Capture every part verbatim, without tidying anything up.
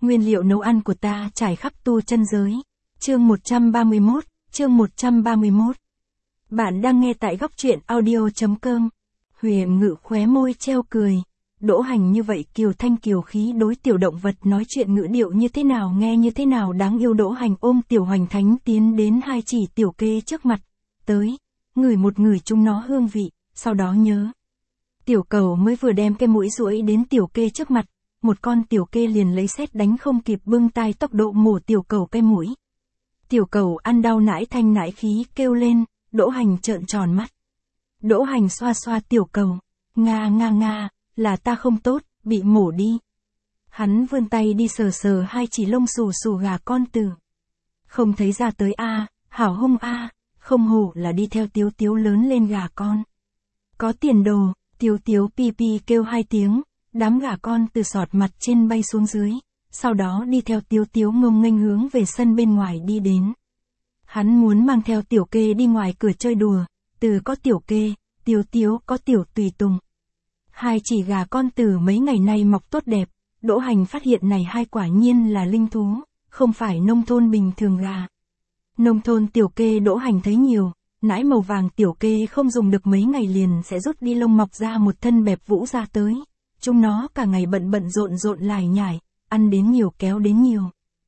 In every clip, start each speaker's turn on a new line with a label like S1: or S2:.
S1: Nguyên liệu nấu ăn của ta trải khắp tu chân giới. Chương một trăm ba mươi mốt, chương một trăm ba mươi mốt. Bạn đang nghe tại góc truyện audio chấm com. Huyền Ngự khóe môi treo cười. Đỗ Hành như vậy kiều thanh kiều khí đối tiểu động vật nói chuyện ngữ điệu như thế nào nghe như thế nào đáng yêu. Đỗ Hành ôm tiểu Hoành Thánh tiến đến hai chỉ tiểu kê trước mặt. Tới, ngửi một người chúng nó hương vị, sau đó nhớ. Tiểu cầu mới vừa đem cái mũi duỗi đến tiểu kê trước mặt. Một con tiểu kê liền lấy sét đánh không kịp bưng tay tốc độ mổ tiểu cầu cái mũi. Tiểu cầu ăn đau nãi thanh nãi khí kêu lên, Đỗ Hành trợn tròn mắt. Đỗ Hành xoa xoa tiểu cầu, nga nga nga, là ta không tốt, bị mổ đi. Hắn vươn tay đi sờ sờ hai chỉ lông xù xù gà con tử. Không thấy ra tới a, à, hảo hung a, à, không hổ là đi theo Tiếu Tiếu lớn lên gà con. Có tiền đồ, Tiếu Tiếu pi pi kêu hai tiếng. Đám gà con từ sọt mặt trên bay xuống dưới, sau đó đi theo Tiếu Tiếu ngông nghênh hướng về sân bên ngoài đi đến. Hắn muốn mang theo tiểu kê đi ngoài cửa chơi đùa, từ có tiểu kê, Tiếu Tiếu có tiểu tùy tùng. Hai chỉ gà con từ mấy ngày nay mọc tốt đẹp, Đỗ Hành phát hiện này hai quả nhiên là linh thú, không phải nông thôn bình thường gà. Nông thôn tiểu kê Đỗ Hành thấy nhiều, nãi màu vàng tiểu kê không dùng được mấy ngày liền sẽ rút đi lông mọc ra một thân bẹp vũ ra tới. Chúng nó cả ngày bận bận rộn rộn lải nhải, ăn đến nhiều kéo đến nhiều.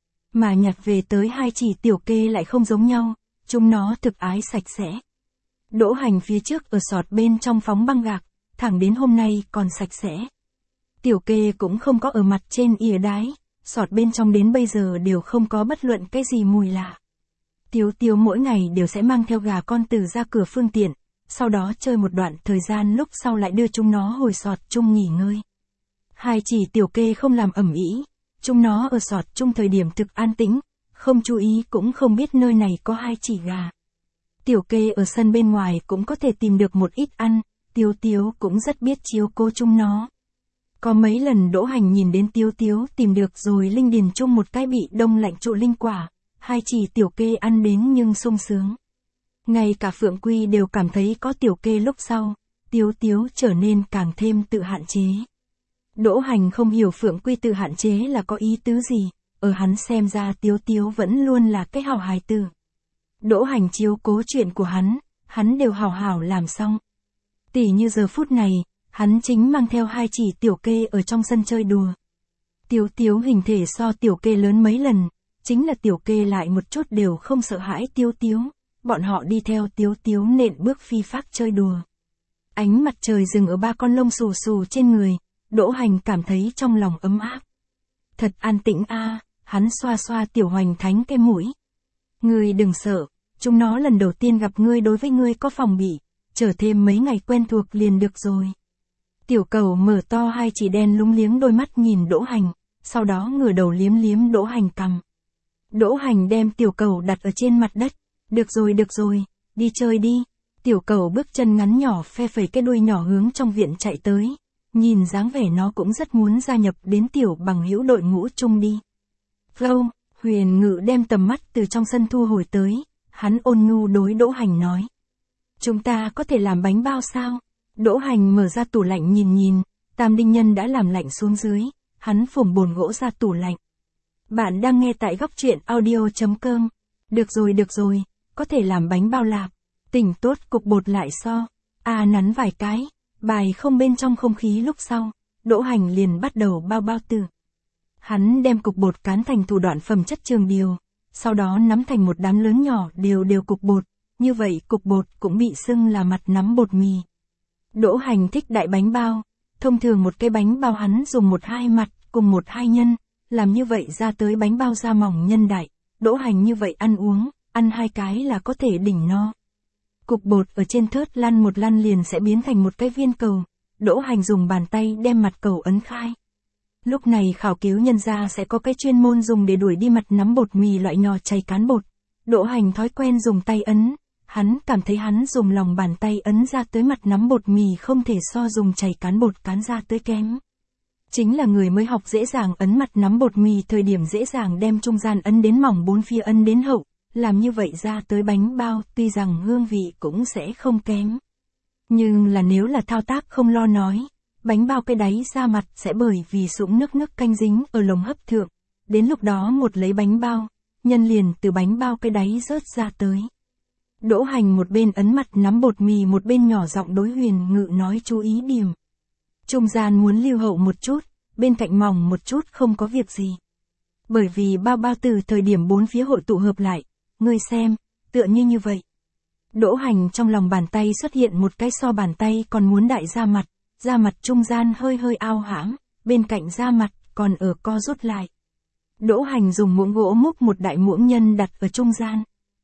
S1: Mà nhặt về tới hai chỉ tiểu kê lại không giống nhau, chúng nó thực ái sạch sẽ. Đỗ Hành phía trước ở sọt bên trong phóng băng gạc, thẳng đến hôm nay còn sạch sẽ. Tiểu kê cũng không có ở mặt trên ỉa đái, sọt bên trong đến bây giờ đều không có bất luận cái gì mùi lạ. Tiếu Tiếu mỗi ngày đều sẽ mang theo gà con từ ra cửa phương tiện, sau đó chơi một đoạn thời gian lúc sau lại đưa chúng nó hồi sọt chung nghỉ ngơi. Hai chỉ tiểu kê không làm ầm ĩ, chúng nó ở sọt chung thời điểm thực an tĩnh, không chú ý cũng không biết nơi này có hai chỉ gà. Tiểu kê ở sân bên ngoài cũng có thể tìm được một ít ăn, Tiếu Tiếu cũng rất biết chiếu cố chúng nó. Có mấy lần Đỗ Hành nhìn đến Tiếu Tiếu tìm được rồi linh điền chung một cái bị đông lạnh trụ linh quả, hai chỉ tiểu kê ăn đến nhưng sung sướng. Ngay cả Phượng Quy đều cảm thấy có tiểu kê lúc sau, Tiếu Tiếu trở nên càng thêm tự hạn chế. Đỗ Hành không hiểu Phượng Quy tự hạn chế là có ý tứ gì, ở hắn xem ra Tiếu Tiếu vẫn luôn là cái hảo hài tử. Đỗ Hành chiếu cố chuyện của hắn, hắn đều hảo hảo làm xong. Tỉ như giờ phút này, hắn chính mang theo hai chỉ tiểu kê ở trong sân chơi đùa. Tiếu Tiếu hình thể so tiểu kê lớn mấy lần, chính là tiểu kê lại một chút đều không sợ hãi Tiếu Tiếu, bọn họ đi theo Tiếu Tiếu nện bước phi phác chơi đùa. Ánh mặt trời dừng ở ba con lông xù xù trên người. Đỗ Hành cảm thấy trong lòng ấm áp. Thật an tĩnh a, à, hắn xoa xoa tiểu Hoành Thánh cái mũi. Ngươi đừng sợ, chúng nó lần đầu tiên gặp ngươi đối với ngươi có phòng bị, chờ thêm mấy ngày quen thuộc liền được rồi. Tiểu cầu mở to hai chỉ đen lúng liếng đôi mắt nhìn Đỗ Hành, sau đó ngửa đầu liếm liếm Đỗ Hành cằm. Đỗ Hành đem tiểu cầu đặt ở trên mặt đất, được rồi được rồi, đi chơi đi. Tiểu cầu bước chân ngắn nhỏ phe phẩy cái đuôi nhỏ hướng trong viện chạy tới. Nhìn dáng vẻ nó cũng rất muốn gia nhập đến tiểu bằng hữu đội ngũ chung đi. Gâu, Huyền Ngự đem tầm mắt từ trong sân thu hồi tới, hắn ôn nhu đối Đỗ Hành nói. Chúng ta có thể làm bánh bao sao? Đỗ Hành mở ra tủ lạnh nhìn nhìn, tam đinh nhân đã làm lạnh xuống dưới, hắn phủng bồn gỗ ra tủ lạnh. Bạn đang nghe tại góc truyện audio chấm com. Được rồi được rồi, có thể làm bánh bao lạp, tỉnh tốt cục bột lại so, à nắn vài cái. Bài không bên trong không khí lúc sau, Đỗ Hành liền bắt đầu bao bao tử. Hắn đem cục bột cán thành thủ đoạn phẩm chất trường điều, sau đó nắm thành một đám lớn nhỏ đều đều cục bột, như vậy cục bột cũng bị xưng là mặt nắm bột mì. Đỗ Hành thích đại bánh bao, thông thường một cái bánh bao hắn dùng một hai mặt cùng một hai nhân, làm như vậy ra tới bánh bao da mỏng nhân đại, Đỗ Hành như vậy ăn uống, ăn hai cái là có thể đỉnh no. Cục bột ở trên thớt lăn một lăn liền sẽ biến thành một cái viên cầu, Đỗ Hành dùng bàn tay đem mặt cầu ấn khai. Lúc này khảo cứu nhân gia sẽ có cái chuyên môn dùng để đuổi đi mặt nắm bột mì loại nhỏ chảy cán bột. Đỗ Hành thói quen dùng tay ấn, hắn cảm thấy hắn dùng lòng bàn tay ấn ra tới mặt nắm bột mì không thể so dùng chảy cán bột cán ra tới kém. Chính là người mới học dễ dàng ấn mặt nắm bột mì thời điểm dễ dàng đem trung gian ấn đến mỏng bốn phía ấn đến hậu. Làm như vậy ra tới bánh bao tuy rằng hương vị cũng sẽ không kém. Nhưng là nếu là thao tác không lo nói, bánh bao cái đáy ra mặt sẽ bởi vì sũng nước nước canh dính ở lồng hấp thượng, đến lúc đó một lấy bánh bao, nhân liền từ bánh bao cái đáy rớt ra tới. Đỗ Hành một bên ấn mặt nắm bột mì một bên nhỏ giọng đối Huyền Ngự nói chú ý điểm. Trung gian muốn lưu hậu một chút, bên cạnh mỏng một chút không có việc gì. Bởi vì bao bao từ thời điểm bốn phía hội tụ hợp lại, ngươi xem, tựa như như vậy. Đỗ Hành trong lòng bàn tay xuất hiện một cái so bàn tay còn muốn đại da mặt, da mặt trung gian hơi hơi ao hãm, bên cạnh da mặt còn ở co rút lại. Đỗ Hành dùng muỗng gỗ múc một đại muỗng nhân đặt ở trung gian.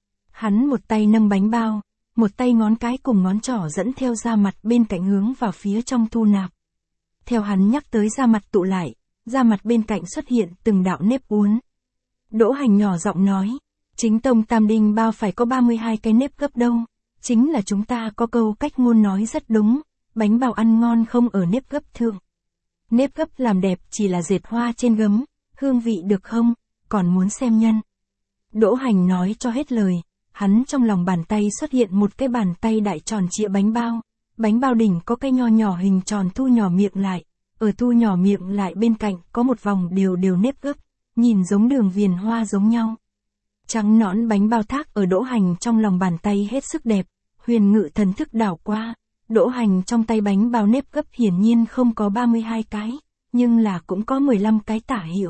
S1: Hắn một tay nâng bánh bao, một tay ngón cái cùng ngón trỏ dẫn theo da mặt bên cạnh hướng vào phía trong thu nạp. Theo hắn nhắc tới da mặt tụ lại, da mặt bên cạnh xuất hiện từng đạo nếp uốn. Đỗ Hành nhỏ giọng nói, chính tông tam đinh bao phải có ba mươi hai cái nếp gấp đâu, chính là chúng ta có câu cách ngôn nói rất đúng, bánh bao ăn ngon không ở nếp gấp thượng. Nếp gấp làm đẹp chỉ là dệt hoa trên gấm, hương vị được không, còn muốn xem nhân. Đỗ Hành nói cho hết lời, hắn trong lòng bàn tay xuất hiện một cái bàn tay đại tròn trịa bánh bao, bánh bao đỉnh có cái nho nhỏ hình tròn thu nhỏ miệng lại, ở thu nhỏ miệng lại bên cạnh có một vòng đều đều nếp gấp, nhìn giống đường viền hoa giống nhau. Trắng nõn bánh bao thác ở Đỗ Hành trong lòng bàn tay hết sức đẹp, Huyền Ngự thần thức đảo qua, Đỗ Hành trong tay bánh bao nếp gấp hiển nhiên không có ba mươi hai cái, nhưng là cũng có mười lăm cái tả hữu.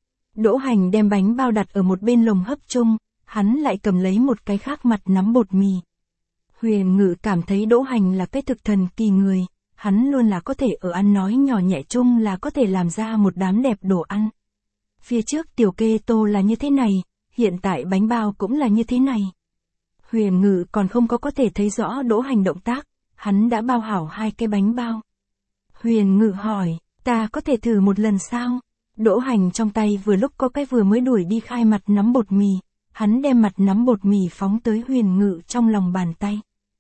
S1: Đỗ Hành đem bánh bao đặt ở một bên lồng hấp chung, hắn lại cầm lấy một cái khác mặt nắm bột mì. Huyền Ngự cảm thấy Đỗ Hành là cái thực thần kỳ người, hắn luôn là có thể ở ăn nói nhỏ nhẹ chung là có thể làm ra một đám đẹp đồ ăn. Phía trước tiểu kê tô là như thế này, hiện tại bánh bao cũng là như thế này. Huyền Ngự còn không có có thể thấy rõ Đỗ Hành động tác, hắn đã bao hảo hai cái bánh bao. Huyền Ngự hỏi, ta có thể thử một lần sao? Đỗ Hành trong tay vừa lúc có cái vừa mới đuổi đi khai mặt nắm bột mì, hắn đem mặt nắm bột mì phóng tới Huyền Ngự trong lòng bàn tay.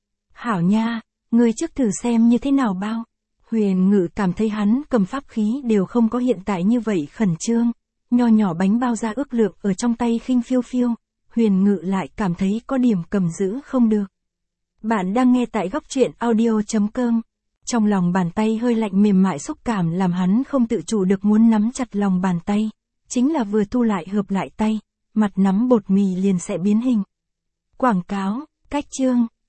S1: Hảo nha, ngươi trước thử xem như thế nào bao. Huyền Ngự cảm thấy hắn cầm pháp khí đều không có hiện tại như vậy khẩn trương, nho nhỏ bánh bao ra ước lượng ở trong tay khinh phiêu phiêu, Huyền Ngự lại cảm thấy có điểm cầm giữ không được. Bạn đang nghe tại góc truyện audio chấm com. Trong lòng bàn tay hơi lạnh mềm mại xúc cảm làm hắn không tự chủ được muốn nắm chặt lòng bàn tay, chính là vừa thu lại hợp lại tay, mặt nắm bột mì liền sẽ biến hình. Quảng cáo, cách chương.